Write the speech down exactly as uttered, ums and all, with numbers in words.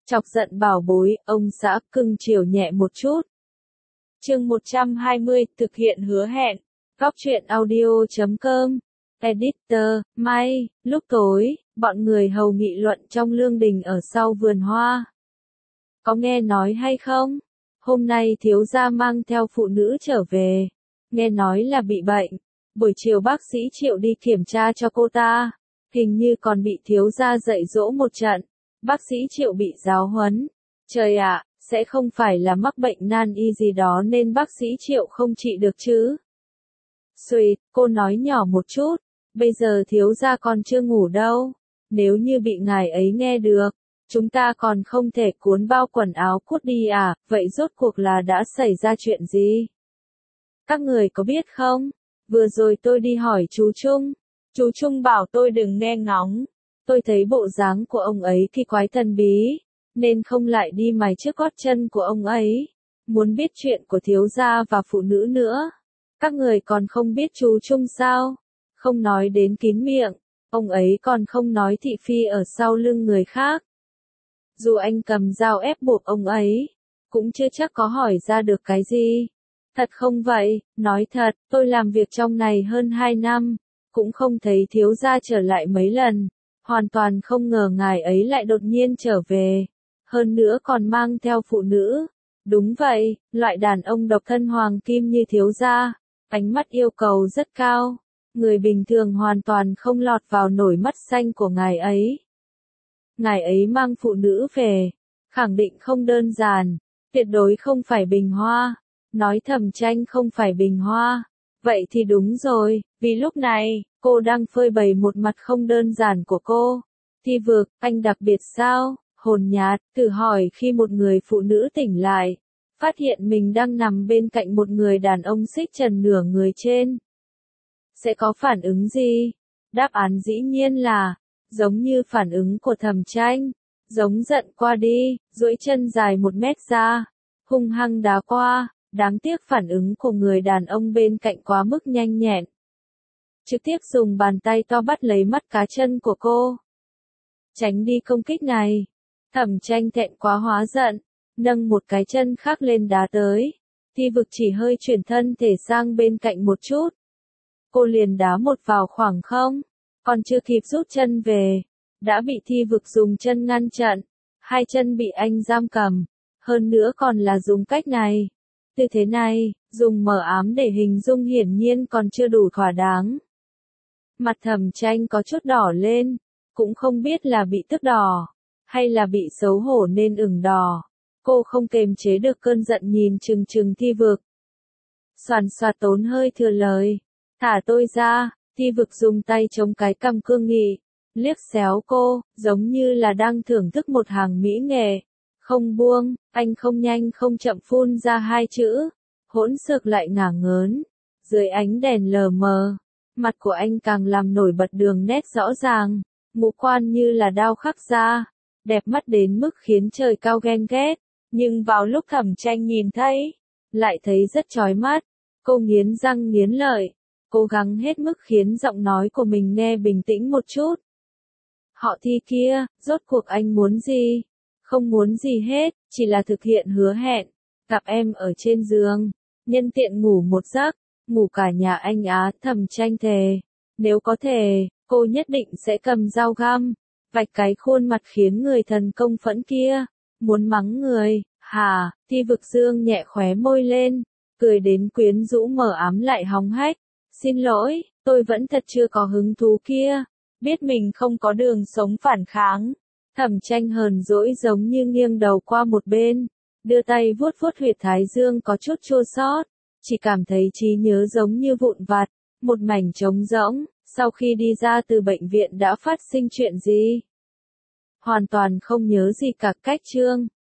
Chọc giận bảo bối, ông xã cưng chiều nhẹ một chút. Chương một trăm hai mươi, thực hiện hứa hẹn. Góc truyện audio chấm com. Editor, May, lúc tối, bọn người hầu nghị luận trong lương đình ở sau vườn hoa. Có nghe nói hay không? Hôm nay thiếu gia mang theo phụ nữ trở về. Nghe nói là bị bệnh. Buổi chiều bác sĩ Triệu đi kiểm tra cho cô ta. Hình như còn bị thiếu gia dạy dỗ một trận. Bác sĩ Triệu bị giáo huấn. Trời ạ, sẽ không phải là mắc bệnh nan y gì đó nên bác sĩ Triệu không trị được chứ? Xuyệt, cô nói nhỏ một chút. Bây giờ thiếu gia còn chưa ngủ đâu. Nếu như bị ngài ấy nghe được, chúng ta còn không thể cuốn bao quần áo cút đi à, vậy rốt cuộc là đã xảy ra chuyện gì? Các người có biết không? Vừa rồi tôi đi hỏi chú Trung. Chú Trung bảo tôi đừng nghe ngóng. Tôi thấy bộ dáng của ông ấy kỳ quái thần bí, nên không lại đi mài trước gót chân của ông ấy. Muốn biết chuyện của thiếu gia và phụ nữ nữa. Các người còn không biết chú Trung sao? Không nói đến kín miệng, ông ấy còn không nói thị phi ở sau lưng người khác. Dù anh cầm dao ép buộc ông ấy, cũng chưa chắc có hỏi ra được cái gì. Thật không vậy, nói thật, tôi làm việc trong này hơn hai năm, cũng không thấy thiếu gia trở lại mấy lần. Hoàn toàn không ngờ ngài ấy lại đột nhiên trở về. Hơn nữa còn mang theo phụ nữ. Đúng vậy, loại đàn ông độc thân hoàng kim như thiếu gia, ánh mắt yêu cầu rất cao. Người bình thường hoàn toàn không lọt vào nổi mắt xanh của ngài ấy. Ngài ấy mang phụ nữ về, khẳng định không đơn giản, tuyệt đối không phải bình hoa. Nói Thẩm Tranh không phải bình hoa, vậy thì đúng rồi, vì lúc này, cô đang phơi bày một mặt không đơn giản của cô. Thi Vực, anh đặc biệt sao? Hồn nhát, thử hỏi khi một người phụ nữ tỉnh lại, phát hiện mình đang nằm bên cạnh một người đàn ông xích trần nửa người trên. Sẽ có phản ứng gì? Đáp án dĩ nhiên là, giống như phản ứng của Thẩm Tranh, giống giận qua đi, duỗi chân dài một mét ra, hung hăng đá qua, đáng tiếc phản ứng của người đàn ông bên cạnh quá mức nhanh nhẹn. Trực tiếp dùng bàn tay to bắt lấy mắt cá chân của cô. Tránh đi công kích này. Thẩm Tranh thẹn quá hóa giận, nâng một cái chân khác lên đá tới. Thi Vực chỉ hơi chuyển thân thể sang bên cạnh một chút. Cô liền đá một vào khoảng không, còn chưa kịp rút chân về, đã bị Thi Vực dùng chân ngăn chặn, hai chân bị anh giam cầm, hơn nữa còn là dùng cách này. Tư thế này, dùng mờ ám để hình dung hiển nhiên còn chưa đủ thỏa đáng. Mặt Thẩm Tranh có chút đỏ lên, cũng không biết là bị tức đỏ, hay là bị xấu hổ nên ửng đỏ. Cô không kềm chế được cơn giận nhìn chừng chừng Thi Vực. Soàn soạt tốn hơi thừa lời. Thả tôi ra, Thi Vực dùng tay chống cái cằm cương nghị, liếc xéo cô, giống như là đang thưởng thức một hàng mỹ nghệ. Không buông, anh không nhanh không chậm phun ra hai chữ, hỗn xược lại ngả ngớn. Dưới ánh đèn lờ mờ, mặt của anh càng làm nổi bật đường nét rõ ràng, ngũ quan như là đao khắc ra, đẹp mắt đến mức khiến trời cao ghen ghét. Nhưng vào lúc Thẩm Tranh nhìn thấy, lại thấy rất chói mắt. Cô nghiến răng nghiến lợi, cố gắng hết mức khiến giọng nói của mình nghe bình tĩnh một chút. Họ Thi kia, rốt cuộc anh muốn gì? Không muốn gì hết, chỉ là thực hiện hứa hẹn, gặp em ở trên giường, nhân tiện ngủ một giấc, ngủ cả nhà anh á. Thẩm Tranh thề, nếu có thể, cô nhất định sẽ cầm dao găm, vạch cái khuôn mặt khiến người thần công phẫn kia. Muốn mắng người, hả? Thi Vực dương nhẹ khóe môi lên, cười đến quyến rũ mờ ám lại hóng hách. Xin lỗi, tôi vẫn thật chưa có hứng thú kia, biết mình không có đường sống phản kháng. Thẩm Tranh hờn dỗi giống như nghiêng đầu qua một bên, đưa tay vuốt vuốt huyệt thái dương có chút chua xót, chỉ cảm thấy trí nhớ giống như vụn vặt, một mảnh trống rỗng. Sau khi đi ra từ bệnh viện đã phát sinh chuyện gì? Hoàn toàn không nhớ gì cả. Cách chương